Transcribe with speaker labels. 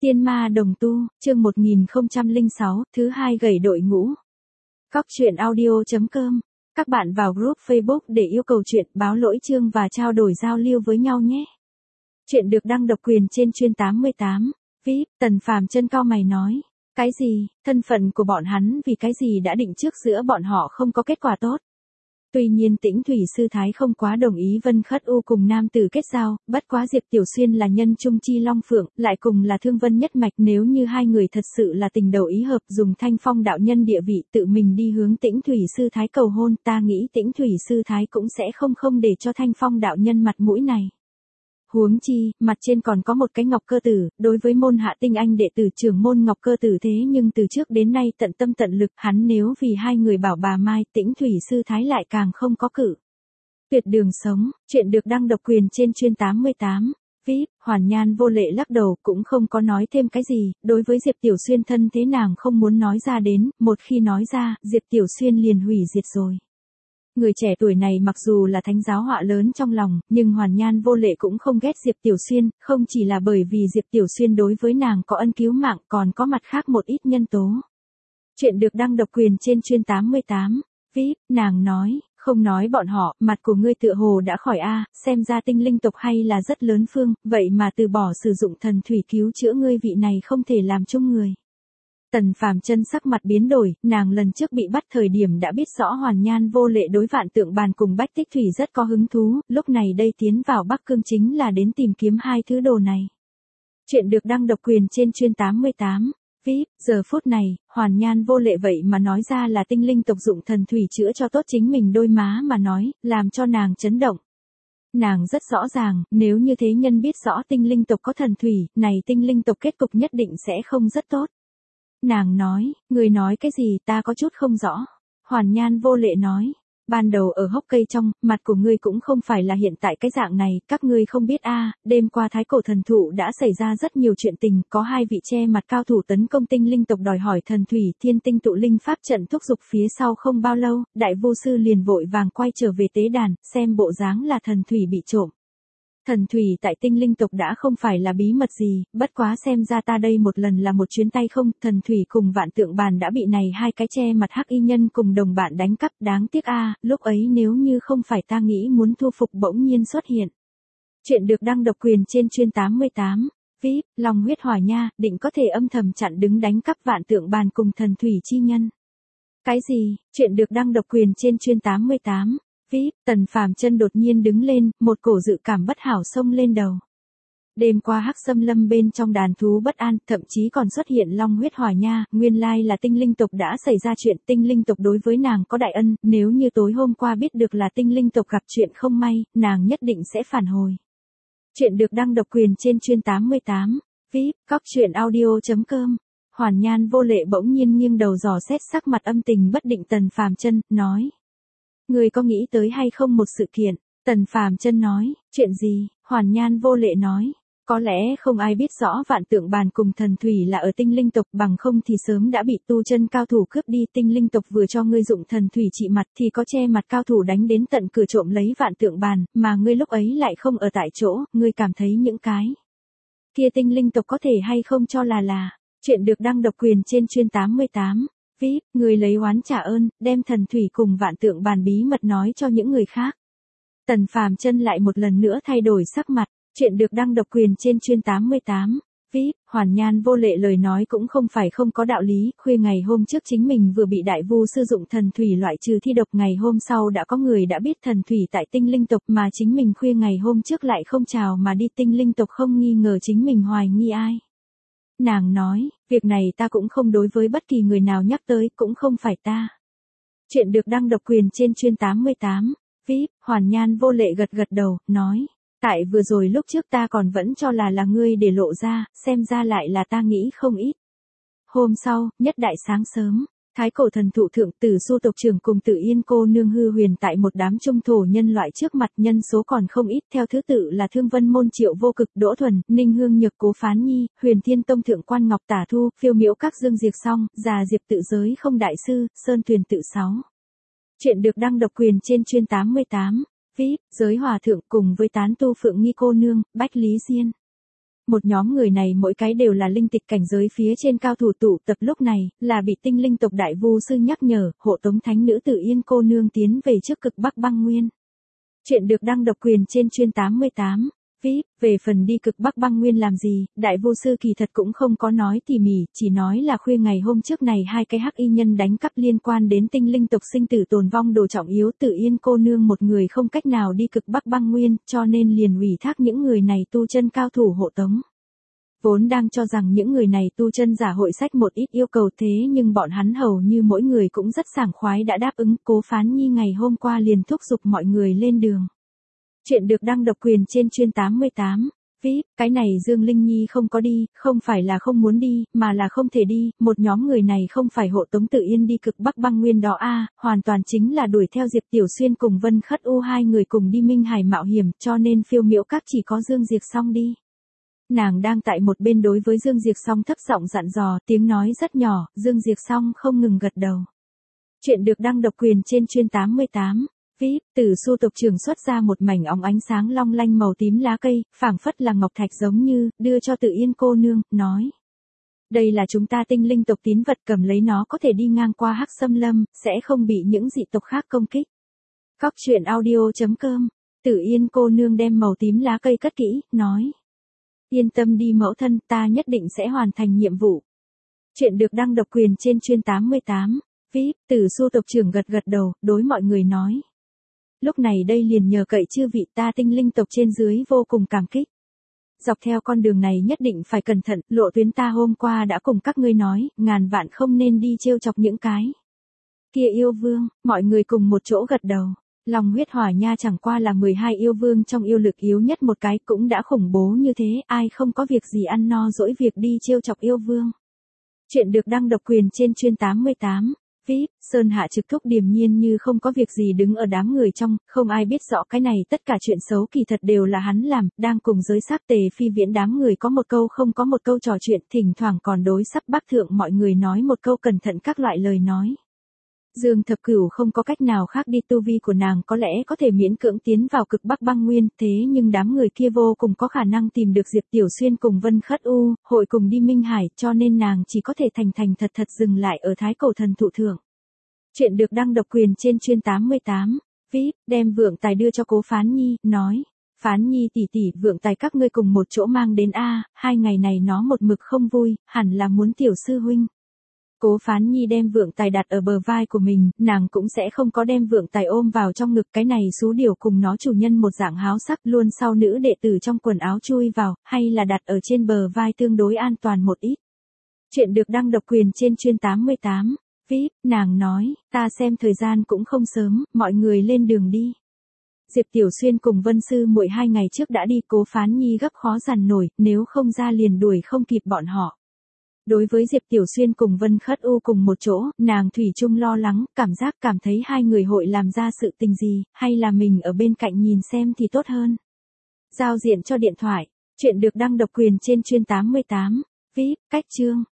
Speaker 1: Tiên ma đồng tu, chương 1006, thứ hai gầy đội ngũ. Góc truyện audio.com. Các bạn vào group Facebook để yêu cầu chuyện, báo lỗi chương và trao đổi giao lưu với nhau nhé. Chuyện được đăng độc quyền trên chuyên 88. VIP, Tần Phàm chân cau mày nói. Cái gì, thân phận của bọn hắn vì cái gì đã định trước giữa bọn họ không có kết quả tốt. Tuy nhiên Tĩnh Thủy Sư Thái không quá đồng ý Vân Khất U cùng nam tử kết giao, bất quá Diệp Tiểu Xuyên là nhân trung chi long phượng, lại cùng là thương vân nhất mạch, nếu như hai người thật sự là tình đầu ý hợp, dùng Thanh Phong đạo nhân địa vị tự mình đi hướng Tĩnh Thủy Sư Thái cầu hôn, ta nghĩ Tĩnh Thủy Sư Thái cũng sẽ không để cho Thanh Phong đạo nhân mặt mũi này. Huống chi, mặt trên còn có một cái Ngọc Cơ Tử, đối với môn hạ tinh anh đệ tử trưởng môn Ngọc Cơ Tử thế nhưng từ trước đến nay tận tâm tận lực, hắn nếu vì hai người bảo bà Mai, Tĩnh Thủy Sư Thái lại càng không có cử. Tuyệt đường sống, chuyện được đăng độc quyền trên chuyên 88. VIP, Hoàn Nhan vô lệ lắc đầu cũng không có nói thêm cái gì, đối với Diệp Tiểu Xuyên thân thế nàng không muốn nói ra đến, một khi nói ra, Diệp Tiểu Xuyên liền hủy diệt rồi. Người trẻ tuổi này mặc dù là thánh giáo họa lớn trong lòng, nhưng Hoàn Nhan vô lệ cũng không ghét Diệp Tiểu Xuyên, không chỉ là bởi vì Diệp Tiểu Xuyên đối với nàng có ân cứu mạng, còn có mặt khác một ít nhân tố. Chuyện được đăng độc quyền trên chuyên 88. VIP, nàng nói, không nói bọn họ, mặt của ngươi tựa hồ đã khỏi a, xem ra tinh linh tộc hay là rất lớn phương, vậy mà từ bỏ sử dụng thần thủy cứu chữa ngươi, vị này không thể làm chung người. Tần Phàm chân sắc mặt biến đổi, nàng lần trước bị bắt thời điểm đã biết rõ Hoàn Nhan vô lệ đối Vạn Tượng Bàn cùng Bách Tích Thủy rất có hứng thú, lúc này đây tiến vào Bắc Cương chính là đến tìm kiếm hai thứ đồ này. Chuyện được đăng độc quyền trên chuyên 88. VIP, giờ phút này, Hoàn Nhan vô lệ vậy mà nói ra là tinh linh tộc dụng thần thủy chữa cho tốt chính mình đôi má mà nói, làm cho nàng chấn động. Nàng rất rõ ràng, nếu như thế nhân biết rõ tinh linh tộc có thần thủy, này tinh linh tộc kết cục nhất định sẽ không rất tốt. Nàng nói, người nói cái gì ta có chút không rõ. Hoàn Nhan vô lệ nói, ban đầu ở hốc cây trong, mặt của ngươi cũng không phải là hiện tại cái dạng này, các ngươi không biết a, đêm qua Thái Cổ Thần Thụ đã xảy ra rất nhiều chuyện tình, có hai vị che mặt cao thủ tấn công tinh linh tộc đòi hỏi thần thủy, Thiên Tinh tụ linh pháp trận thúc giục phía sau không bao lâu, đại vô sư liền vội vàng quay trở về tế đàn, xem bộ dáng là thần thủy bị trộm. Thần thủy tại tinh linh tộc đã không phải là bí mật gì, bất quá xem ra ta đây một lần là một chuyến tay không, thần thủy cùng Vạn Tượng Bàn đã bị này hai cái che mặt hắc y nhân cùng đồng bạn đánh cắp, đáng tiếc a, lúc ấy nếu như không phải ta nghĩ muốn thu phục bỗng nhiên xuất hiện. Chuyện được đăng độc quyền trên chuyên 88. VIP, lòng huyết hỏa nha, định có thể âm thầm chặn đứng đánh cắp Vạn Tượng Bàn cùng thần thủy chi nhân. Cái gì? Chuyện được đăng độc quyền trên chuyên 88. VIP, Tần Phàm chân đột nhiên đứng lên, một cổ dự cảm bất hảo xông lên đầu. Đêm qua Hắc Xâm Lâm bên trong đàn thú bất an, thậm chí còn xuất hiện long huyết hỏa nha, nguyên lai là tinh linh tộc đã xảy ra chuyện, tinh linh tộc đối với nàng có đại ân, nếu như tối hôm qua biết được là tinh linh tộc gặp chuyện không may, nàng nhất định sẽ phản hồi. Chuyện được đăng độc quyền trên chuyên 88. VIP, góc truyện audio.com. Hoàn Nhan vô lệ bỗng nhiên nghiêng đầu dò xét sắc mặt âm tình bất định Tần Phàm chân, nói. Người có nghĩ tới hay không một sự kiện? Tần Phàm chân nói, chuyện gì? Hoàn Nhan vô lệ nói, có lẽ không ai biết rõ Vạn Tượng Bàn cùng thần thủy là ở tinh linh tộc, bằng không thì sớm đã bị tu chân cao thủ cướp đi, tinh linh tộc vừa cho ngươi dụng thần thủy trị mặt thì có che mặt cao thủ đánh đến tận cửa trộm lấy Vạn Tượng Bàn, mà ngươi lúc ấy lại không ở tại chỗ, ngươi cảm thấy những cái kia tinh linh tộc có thể hay không cho là. Chuyện được đăng độc quyền trên chuyên 88. VIP, người lấy oán trả ơn, đem thần thủy cùng Vạn Tượng Bàn bí mật nói cho những người khác. Tần Phàm chân lại một lần nữa thay đổi sắc mặt, chuyện được đăng độc quyền trên chuyên 88. VIP, Hoàn Nhan vô lệ lời nói cũng không phải không có đạo lý, khuya ngày hôm trước chính mình vừa bị đại vu sử dụng thần thủy loại trừ thi độc, ngày hôm sau đã có người đã biết thần thủy tại tinh linh tộc, mà chính mình khuya ngày hôm trước lại không chào mà đi tinh linh tộc, không nghi ngờ chính mình hoài nghi ai. Nàng nói, việc này ta cũng không đối với bất kỳ người nào nhắc tới, cũng không phải ta. Chuyện được đăng độc quyền trên chuyên 88. VIP, Hoàn Nhan vô lệ gật đầu, nói, tại vừa rồi lúc trước ta còn vẫn cho là ngươi để lộ ra, xem ra lại là ta nghĩ không ít. Hôm sau, nhất đại sáng sớm, Thái Cổ Thần Thụ thượng Tử Su tộc trưởng cùng Tử Yên cô nương hư huyền tại một đám trung thổ nhân loại trước mặt, nhân số còn không ít, theo thứ tự là Thương Vân môn Triệu Vô Cực, Đỗ Thuần, Ninh Hương Nhược, Cố Phán Nhi, Huyền Thiên Tông thượng quan Ngọc Tả Thu, Phiêu Miễu các Dương Diệp Song, Già Diệp tự giới không đại sư, Sơn Tuyền tự 6. Chuyện được đăng độc quyền trên chuyên 88. VIP, Giới Hòa thượng cùng với tán tu Phượng Nghi cô nương, Bách Lý Diên. Một nhóm người này mỗi cái đều là linh tịch cảnh giới phía trên cao thủ tụ tập lúc này, là bị tinh linh tộc đại vu sư nhắc nhở, hộ tống thánh nữ Tử Yên cô nương tiến về trước cực Bắc băng nguyên. Chuyện được đăng độc quyền trên chuyên 88. VIP, về phần đi cực Bắc băng nguyên làm gì, đại vô sư kỳ thật cũng không có nói tỉ mỉ, chỉ nói là khuya ngày hôm trước này hai cái hắc y nhân đánh cắp liên quan đến tinh linh tộc sinh tử tồn vong đồ trọng yếu Tử Yên cô nương một người không cách nào đi cực Bắc băng nguyên, cho nên liền ủy thác những người này tu chân cao thủ hộ tống. Vốn đang cho rằng những người này tu chân giả hội sách một ít yêu cầu thế nhưng bọn hắn hầu như mỗi người cũng rất sảng khoái đã đáp ứng. Cố Phán Nhi ngày hôm qua liền thúc giục mọi người lên đường. Chuyện được đăng độc quyền trên chuyên 88. VIP, cái này Dương Linh Nhi không có đi, không phải là không muốn đi, mà là không thể đi, một nhóm người này không phải hộ tống Tử Yên đi cực Bắc băng nguyên đó hoàn toàn chính là đuổi theo Diệp Tiểu Xuyên cùng Vân Khất U hai người cùng đi Minh Hải mạo hiểm, cho nên Phiêu Miễu Các chỉ có Dương Diệp Song đi. Nàng đang tại một bên đối với Dương Diệp Song thấp giọng dặn dò, tiếng nói rất nhỏ, Dương Diệp Song không ngừng gật đầu. Chuyện được đăng độc quyền trên chuyên 88. VIP, Tử Su tộc trưởng xuất ra một mảnh óng ánh sáng long lanh màu tím lá cây, phảng phất là ngọc thạch giống như, đưa cho Tử Yên cô nương, nói. Đây là chúng ta tinh linh tộc tín vật, cầm lấy nó có thể đi ngang qua Hắc Xâm Lâm, sẽ không bị những dị tộc khác công kích. Cóc truyện audio.com. Tử Yên cô nương đem màu tím lá cây cất kỹ, nói. Yên tâm đi mẫu thân, ta nhất định sẽ hoàn thành nhiệm vụ. Chuyện được đăng độc quyền trên chuyên 88. VIP, Tử Su tộc trưởng gật gật đầu, đối mọi người nói. Lúc này đây liền nhờ cậy chư vị, ta tinh linh tộc trên dưới vô cùng cảm kích. Dọc theo con đường này nhất định phải cẩn thận, lộ tuyến ta hôm qua đã cùng các ngươi nói, ngàn vạn không nên đi trêu chọc những cái kia yêu vương. Mọi người cùng một chỗ gật đầu. Long huyết hỏa nha chẳng qua là 12 yêu vương trong yêu lực yếu nhất một cái, cũng đã khủng bố như thế, ai không có việc gì ăn no dỗi việc đi trêu chọc yêu vương. Chuyện được đăng độc quyền trên chuyên 88. VIP, Sơn Hạ trực thúc điềm nhiên như không có việc gì đứng ở đám người trong, không ai biết rõ cái này tất cả chuyện xấu kỳ thật đều là hắn làm, đang cùng giới sắc Tề Phi Viễn đám người có một câu không có một câu trò chuyện, thỉnh thoảng còn đối sắp Bắc Thượng mọi người nói một câu cẩn thận các loại lời nói. Dương Thập Cửu không có cách nào khác đi, tu vi của nàng có lẽ có thể miễn cưỡng tiến vào cực Bắc băng nguyên, thế nhưng đám người kia vô cùng có khả năng tìm được Diệp Tiểu Xuyên cùng Vân Khất U, hội cùng đi Minh Hải, cho nên nàng chỉ có thể thành thật dừng lại ở Thái Cổ Thần Thụ thượng. Chuyện được đăng độc quyền trên chuyên 88. VIP, đem vượng tài đưa cho Cố Phán Nhi, nói. Phán Nhi tỷ tỷ, vượng tài các ngươi cùng một chỗ mang đến hai ngày này nó một mực không vui, hẳn là muốn tiểu sư huynh. Cố Phán Nhi đem vượng tài đặt ở bờ vai của mình, nàng cũng sẽ không có đem vượng tài ôm vào trong ngực, cái này xú điều cùng nó chủ nhân một dạng háo sắc, luôn sau nữ đệ tử trong quần áo chui vào, hay là đặt ở trên bờ vai tương đối an toàn một ít. Chuyện được đăng độc quyền trên chuyên 88. VIP, nàng nói, ta xem thời gian cũng không sớm, mọi người lên đường đi. Diệp Tiểu Xuyên cùng Vân Sư muội 2 ngày trước đã đi, Cố Phán Nhi gấp khó dằn nổi, nếu không ra liền đuổi không kịp bọn họ. Đối với Diệp Tiểu Xuyên cùng Vân Khất U cùng một chỗ, nàng thủy chung lo lắng, cảm thấy hai người hội làm ra sự tình gì, hay là mình ở bên cạnh nhìn xem thì tốt hơn. Giao diện cho điện thoại. Chuyện được đăng độc quyền trên chuyên 88. VIP, cách chương.